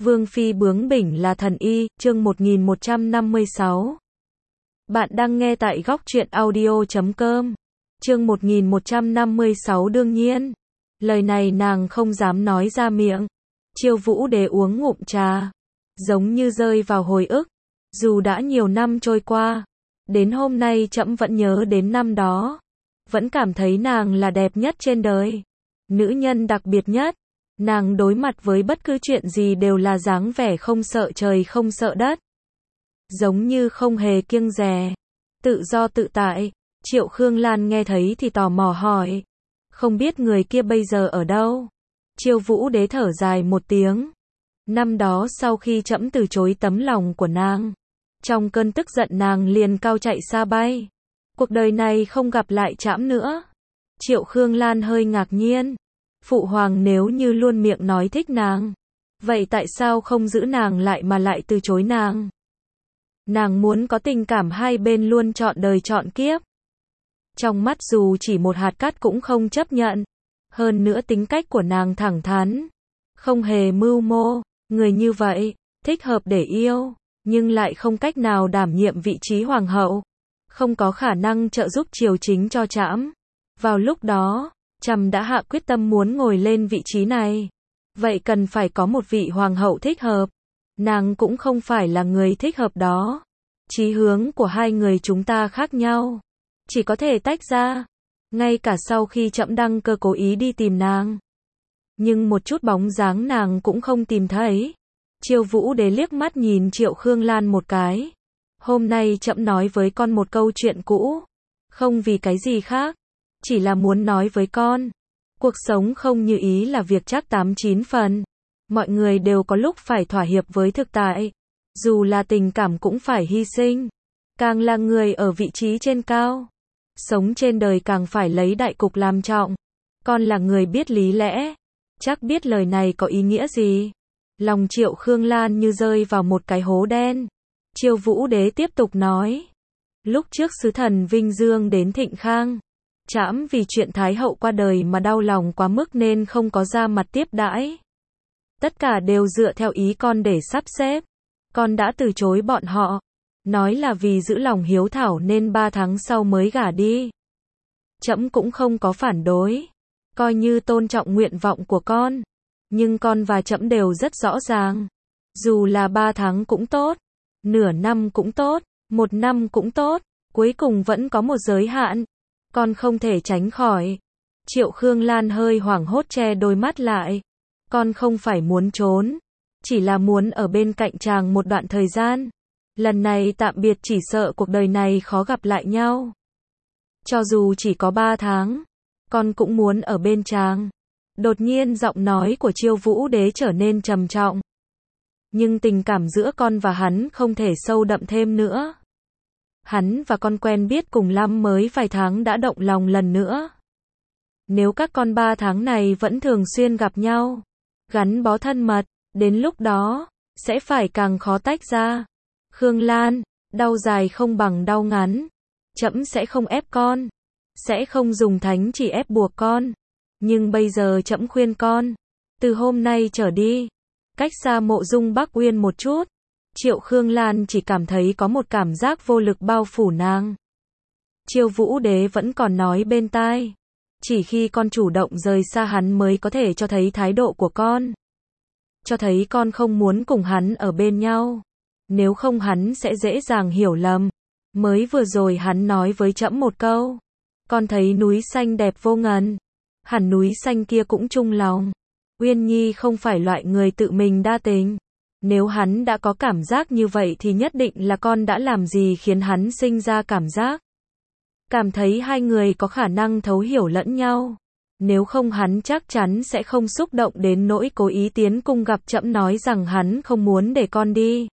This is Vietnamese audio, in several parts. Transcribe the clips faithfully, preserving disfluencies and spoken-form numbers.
Vương phi bướng bỉnh là thần y, chương một nghìn một trăm năm mươi sáu. Bạn đang nghe tại góc truyện audio chấm com. Chương một nghìn một trăm năm mươi sáu đương nhiên. Lời này nàng không dám nói ra miệng. Chiêu Vũ Đế uống ngụm trà. Giống như rơi vào hồi ức. Dù đã nhiều năm trôi qua. Đến hôm nay trẫm vẫn nhớ đến năm đó. Vẫn cảm thấy nàng là đẹp nhất trên đời. Nữ nhân đặc biệt nhất. Nàng đối mặt với bất cứ chuyện gì đều là dáng vẻ không sợ trời không sợ đất. Giống như không hề kiêng dè. Tự do tự tại. Triệu Khương Lan nghe thấy thì tò mò hỏi. Không biết người kia bây giờ ở đâu? Chiêu Vũ Đế thở dài một tiếng. Năm đó sau khi trẫm từ chối tấm lòng của nàng. Trong cơn tức giận nàng liền cao chạy xa bay. Cuộc đời này không gặp lại trẫm nữa. Triệu Khương Lan hơi ngạc nhiên. Phụ hoàng nếu như luôn miệng nói thích nàng. Vậy tại sao không giữ nàng lại mà lại từ chối nàng? Nàng muốn có tình cảm hai bên luôn chọn đời chọn kiếp. Trong mắt dù chỉ một hạt cát cũng không chấp nhận. Hơn nữa tính cách của nàng thẳng thắn. Không hề mưu mô. Người như vậy, thích hợp để yêu. Nhưng lại không cách nào đảm nhiệm vị trí hoàng hậu. Không có khả năng trợ giúp triều chính cho trẫm. Vào lúc đó, trẫm đã hạ quyết tâm muốn ngồi lên vị trí này. Vậy cần phải có một vị hoàng hậu thích hợp. Nàng cũng không phải là người thích hợp đó. Chí hướng của hai người chúng ta khác nhau. Chỉ có thể tách ra. Ngay cả sau khi trẫm đăng cơ cố ý đi tìm nàng. Nhưng một chút bóng dáng nàng cũng không tìm thấy. Chiêu Vũ Đế liếc mắt nhìn Triệu Khương Lan một cái. Hôm nay trẫm nói với con một câu chuyện cũ. Không vì cái gì khác. Chỉ là muốn nói với con. Cuộc sống không như ý là việc chắc tám chín phần. Mọi người đều có lúc phải thỏa hiệp với thực tại. Dù là tình cảm cũng phải hy sinh. Càng là người ở vị trí trên cao. Sống trên đời càng phải lấy đại cục làm trọng. Con là người biết lý lẽ. Chắc biết lời này có ý nghĩa gì. Lòng Triệu Khương Lan như rơi vào một cái hố đen. Chiêu Vũ Đế tiếp tục nói. Lúc trước sứ thần Vinh Dương đến Thịnh Khang. Trẫm vì chuyện Thái hậu qua đời mà đau lòng quá mức nên không có ra mặt tiếp đãi. Tất cả đều dựa theo ý con để sắp xếp. Con đã từ chối bọn họ. Nói là vì giữ lòng hiếu thảo nên ba tháng sau mới gả đi. Trẫm cũng không có phản đối. Coi như tôn trọng nguyện vọng của con. Nhưng con và trẫm đều rất rõ ràng. Dù là ba tháng cũng tốt. Nửa năm cũng tốt. Một năm cũng tốt. Cuối cùng vẫn có một giới hạn. Con không thể tránh khỏi. Triệu Khương Lan hơi hoảng hốt che đôi mắt lại. Con không phải muốn trốn. Chỉ là muốn ở bên cạnh chàng một đoạn thời gian. Lần này tạm biệt chỉ sợ cuộc đời này khó gặp lại nhau. Cho dù chỉ có ba tháng. Con cũng muốn ở bên chàng. Đột nhiên giọng nói của Chiêu Vũ Đế trở nên trầm trọng. Nhưng tình cảm giữa con và hắn không thể sâu đậm thêm nữa. Hắn và con quen biết cùng lắm mới vài tháng đã động lòng lần nữa. Nếu các con ba tháng này vẫn thường xuyên gặp nhau, gắn bó thân mật, đến lúc đó, sẽ phải càng khó tách ra. Khương Lan, đau dài không bằng đau ngắn. Trẫm sẽ không ép con. Sẽ không dùng thánh chỉ ép buộc con. Nhưng bây giờ trẫm khuyên con. Từ hôm nay trở đi. Cách xa Mộ Dung Bắc Uyên một chút. Triệu Khương Lan chỉ cảm thấy có một cảm giác vô lực bao phủ nàng. Chiêu Vũ Đế vẫn còn nói bên tai. Chỉ khi con chủ động rời xa hắn mới có thể cho thấy thái độ của con. Cho thấy con không muốn cùng hắn ở bên nhau. Nếu không hắn sẽ dễ dàng hiểu lầm. Mới vừa rồi hắn nói với trẫm một câu. Con thấy núi xanh đẹp vô ngần. Hẳn núi xanh kia cũng chung lòng. Uyên Nhi không phải loại người tự mình đa tình. Nếu hắn đã có cảm giác như vậy thì nhất định là con đã làm gì khiến hắn sinh ra cảm giác. Cảm thấy hai người có khả năng thấu hiểu lẫn nhau. Nếu không hắn chắc chắn sẽ không xúc động đến nỗi cố ý tiến cung gặp trẫm nói rằng hắn không muốn để con đi.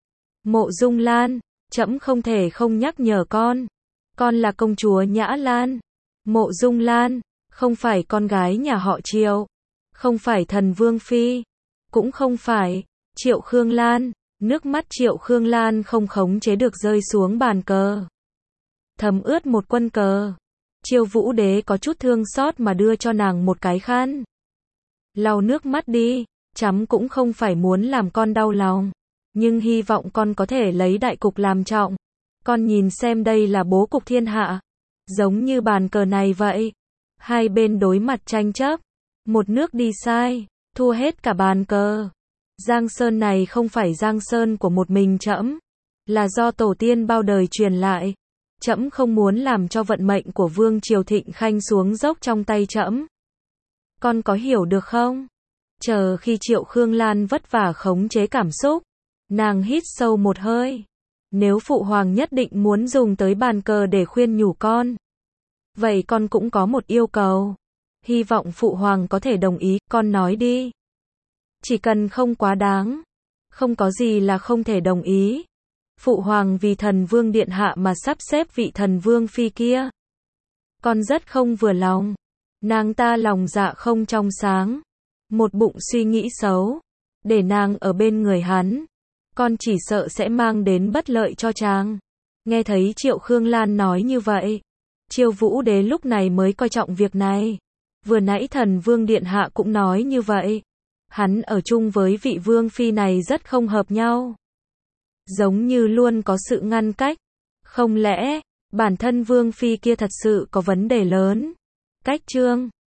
Mộ Dung Lan, trẫm không thể không nhắc nhở con. Con là công chúa Nhã Lan. Mộ Dung Lan, không phải con gái nhà họ Triệu. Không phải thần vương phi. Cũng không phải Triệu Khương Lan. Nước mắt Triệu Khương Lan không khống chế được rơi xuống bàn cờ. Thấm ướt một quân cờ. Chiêu Vũ Đế có chút thương xót mà đưa cho nàng một cái khăn. Lau nước mắt đi. chấm cũng không phải muốn làm con đau lòng, nhưng hy vọng con có thể lấy đại cục làm trọng. Con nhìn xem đây là bố cục thiên hạ, giống như bàn cờ này vậy. Hai bên đối mặt tranh chấp, một nước đi sai, thua hết cả bàn cờ. Giang sơn này không phải giang sơn của một mình trẫm, là do tổ tiên bao đời truyền lại. Trẫm không muốn làm cho vận mệnh của Vương Triều Thịnh Khanh xuống dốc trong tay trẫm. Con có hiểu được không? Chờ khi Triệu Khương Lan vất vả khống chế cảm xúc, nàng hít sâu một hơi. Nếu phụ hoàng nhất định muốn dùng tới bàn cờ để khuyên nhủ con, vậy con cũng có một yêu cầu. Hy vọng phụ hoàng có thể đồng ý, con nói đi. Chỉ cần không quá đáng, không có gì là không thể đồng ý. Phụ hoàng vì thần vương điện hạ mà sắp xếp vị thần vương phi kia. Con rất không vừa lòng. Nàng ta lòng dạ không trong sáng, một bụng suy nghĩ xấu. Để nàng ở bên người hắn, con chỉ sợ sẽ mang đến bất lợi cho chàng. Nghe thấy Triệu Khương Lan nói như vậy, Chiêu Vũ Đế lúc này mới coi trọng việc này. Vừa nãy thần vương điện hạ cũng nói như vậy. Hắn ở chung với vị vương phi này rất không hợp nhau. Giống như luôn có sự ngăn cách. Không lẽ, bản thân vương phi kia thật sự có vấn đề lớn? Cách chương